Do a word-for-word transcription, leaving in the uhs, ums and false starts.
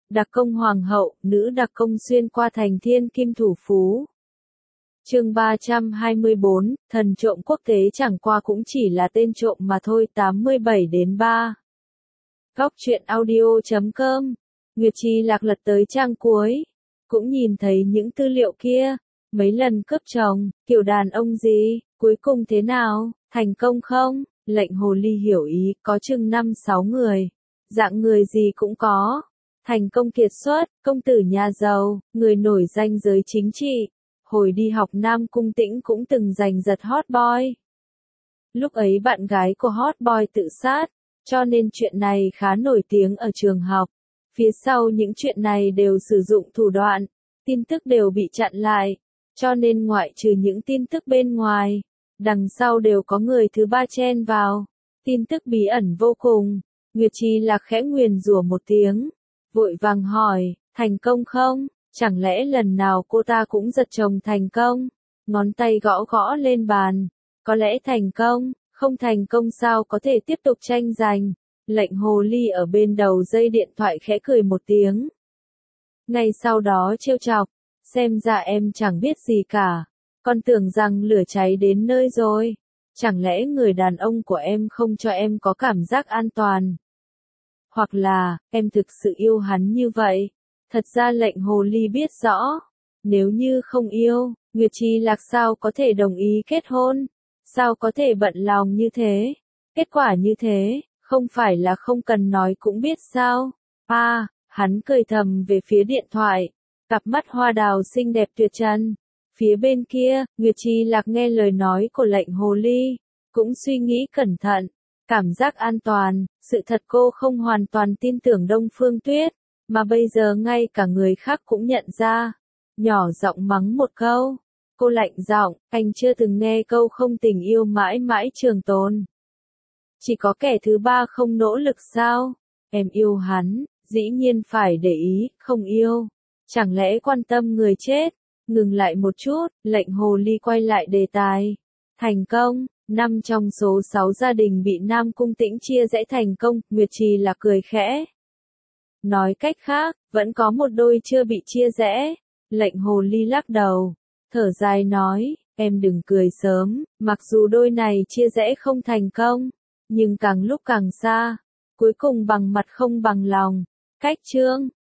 Đặc công hoàng hậu, nữ đặc công xuyên qua thành thiên kim thủ phú. Chương ba trăm hai mươi bốn, thần trộm quốc tế chẳng qua cũng chỉ là tên trộm mà thôi. Tám mươi bảy đến ba. Góc truyện audio chấm com. Nguyệt Trì Lạc lật tới trang cuối, cũng nhìn thấy những tư liệu kia, mấy lần cướp chồng, kiểu đàn ông gì, cuối cùng thế nào, thành công không? Lệnh hồ ly hiểu ý, có chừng năm sáu người, dạng người gì cũng có. Thành công kiệt xuất, công tử nhà giàu, người nổi danh giới chính trị. Hồi đi học Nam Cung Tĩnh cũng từng giành giật hot boy. Lúc ấy bạn gái của hot boy tự sát, cho nên chuyện này khá nổi tiếng ở trường học. Phía sau những chuyện này đều sử dụng thủ đoạn, tin tức đều bị chặn lại, cho nên ngoại trừ những tin tức bên ngoài, đằng sau đều có người thứ ba chen vào. Tin tức bí ẩn vô cùng. Nguyệt Trì Lạc khẽ nguyền rủa một tiếng, vội vàng hỏi, thành công không? Chẳng lẽ lần nào cô ta cũng giật chồng thành công? Ngón tay gõ gõ lên bàn, có lẽ thành công, không thành công sao có thể tiếp tục tranh giành? Lệnh hồ ly ở bên đầu dây điện thoại khẽ cười một tiếng. Ngay sau đó trêu chọc, xem ra em chẳng biết gì cả, con tưởng rằng lửa cháy đến nơi rồi. Chẳng lẽ người đàn ông của em không cho em có cảm giác an toàn? Hoặc là, em thực sự yêu hắn như vậy? Thật ra lệnh hồ ly biết rõ, nếu như không yêu, Nguyệt Trì Lạc sao có thể đồng ý kết hôn? Sao có thể bận lòng như thế? Kết quả như thế, không phải là không cần nói cũng biết sao? À, hắn cười thầm về phía điện thoại, cặp mắt hoa đào xinh đẹp tuyệt trần. Phía bên kia, Nguyệt Trì Lạc nghe lời nói của lệnh hồ ly, cũng suy nghĩ cẩn thận, cảm giác an toàn, sự thật cô không hoàn toàn tin tưởng Đông Phương Tuyết, mà bây giờ ngay cả người khác cũng nhận ra. Nhỏ giọng mắng một câu, cô lạnh giọng, anh chưa từng nghe câu không tình yêu mãi mãi trường tồn. Chỉ có kẻ thứ ba không nỗ lực sao? Em yêu hắn, dĩ nhiên phải để ý, không yêu. Chẳng lẽ quan tâm người chết? Ngừng lại một chút, lệnh hồ ly quay lại đề tài. Thành công, năm trong số sáu gia đình bị Nam Cung Tĩnh chia rẽ thành công, Nguyệt Trì Lạc cười khẽ. Nói cách khác, vẫn có một đôi chưa bị chia rẽ. Lệnh hồ ly lắc đầu, thở dài nói, em đừng cười sớm, mặc dù đôi này chia rẽ không thành công, nhưng càng lúc càng xa, cuối cùng bằng mặt không bằng lòng. Cách chương,